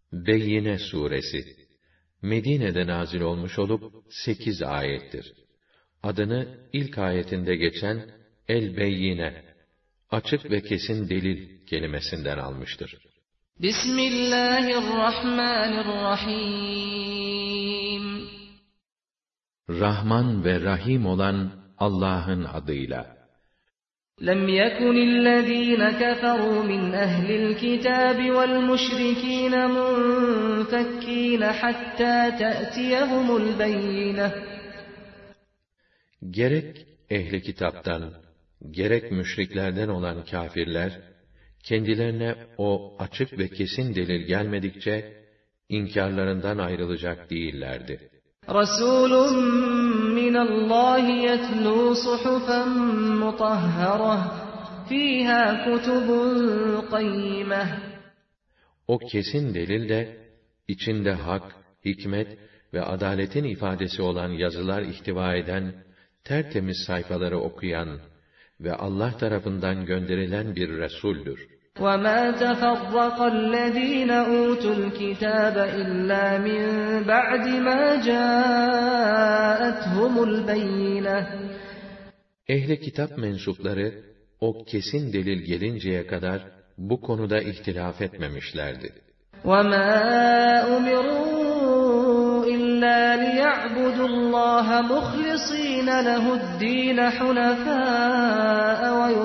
Beyyine suresi Medine'de nazil olmuş olup 8 ayettir. Adını ilk ayetinde geçen El-Beyyine, açık ve kesin delil kelimesinden almıştır. Bismillahirrahmanirrahim. Rahman ve Rahim olan Allah'ın adıyla. لَمْ يَكُنِ الَّذ۪ينَ كَفَرُوا مِنْ أَهْلِ الْكِتَابِ وَالْمُشْرِك۪ينَ مُنْفَكّ۪ينَ حَتَّى تَأْتِيَهُمُ الْبَيِّنَةُ. Gerek ehli kitaptan, gerek müşriklerden olan kâfirler, kendilerine o açık ve kesin delil gelmedikçe, inkârlarından ayrılacak değillerdi. رَسُولٌ مِّنَ اللّٰهِ يَتْلُو صُحُفًا مُطَهَّرَةً فِيهَا كُتُبٌ قَيِّمَةٌ. O kesin delil de, içinde hak, hikmet ve adaletin ifadesi olan yazılar ihtiva eden, tertemiz sayfaları okuyan ve Allah tarafından gönderilen bir Resul'dür. وَمَا تَفَرَّقَ الَّذ۪ينَ أُوتُوا الْكِتَابَ إِلَّا مِنْ بَعْدِ مَا جَاءَتْهُمُ الْبَيِّنَةُ. Ehli kitap mensupları, o kesin delil gelinceye kadar, bu konuda ihtilaf etmemişlerdi. وَمَا أُمِرُوا إِلَّا لِيَعْبُدُوا اللّٰهَ مُخْلِصِينَ لَهُ الدِّينَ حُنَفَاءَ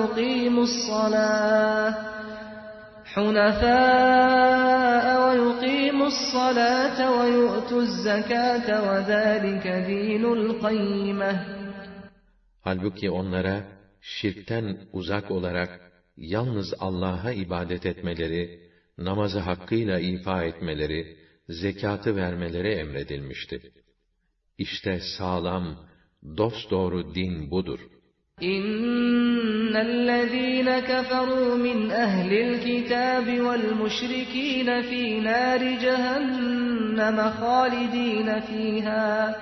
وَيُقِيمُوا الصَّلَاةَ وَيُؤْتُوا الزَّكَاةَ وَذَٰلِكَ دِينُ الْقَيِّمَةِ. Halbuki onlara, şirkten uzak olarak, yalnız Allah'a ibadet etmeleri, namazı hakkıyla ifa etmeleri, zekatı vermeleri emredilmişti. İşte sağlam, dosdoğru din budur. İnnellezîne keferû min ehlil kitâbi vel müşrikîne fî nâri cehenneme hâlidîne fîhâ.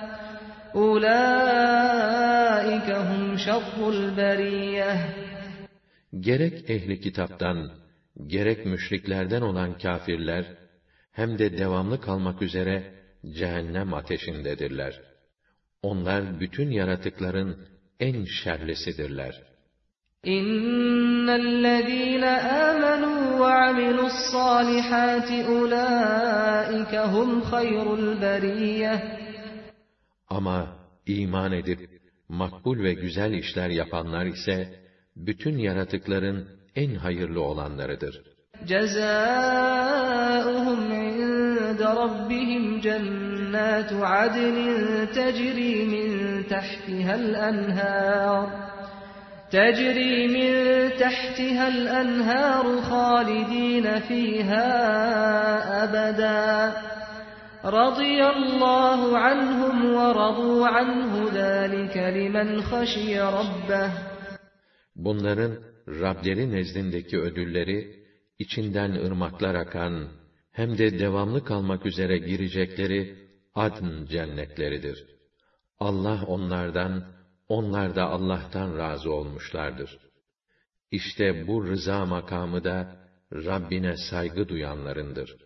Ulaîke hum şerrul beriyyeh. Gerek ehli kitaptan, gerek müşriklerden olan kâfirler, hem de devamlı kalmak üzere cehennem ateşindedirler. Onlar bütün yaratıkların en şerlisidirler. İnnellezîne âmenû ve amilussâlihâti ulâike hum hayrul beriyyeh. Ama iman edip, makbul ve güzel işler yapanlar ise, bütün yaratıkların en hayırlı olanlarıdır. Cezâuhum inde rabbihim cennâtu adnin tecrî min tahtiha'l enhâr. تَجْرِي مِنْ تَحْتِهَا الْأَنْهَارُ خَالِدِينَ فِيهَا أَبَدًا رَضِيَ اللّٰهُ عَنْهُمْ وَرَضُوا عَنْهُ ذَٰلِكَ لِمَنْ خَشِيَ رَبَّهُ. Bunların Rableri nezdindeki ödülleri, içinden ırmaklar akan, hem de devamlı kalmak üzere girecekleri adn cennetleridir. Allah onlardan, onlar da Allah'tan razı olmuşlardır. İşte bu rıza makamı da Rabbine saygı duyanlarındır.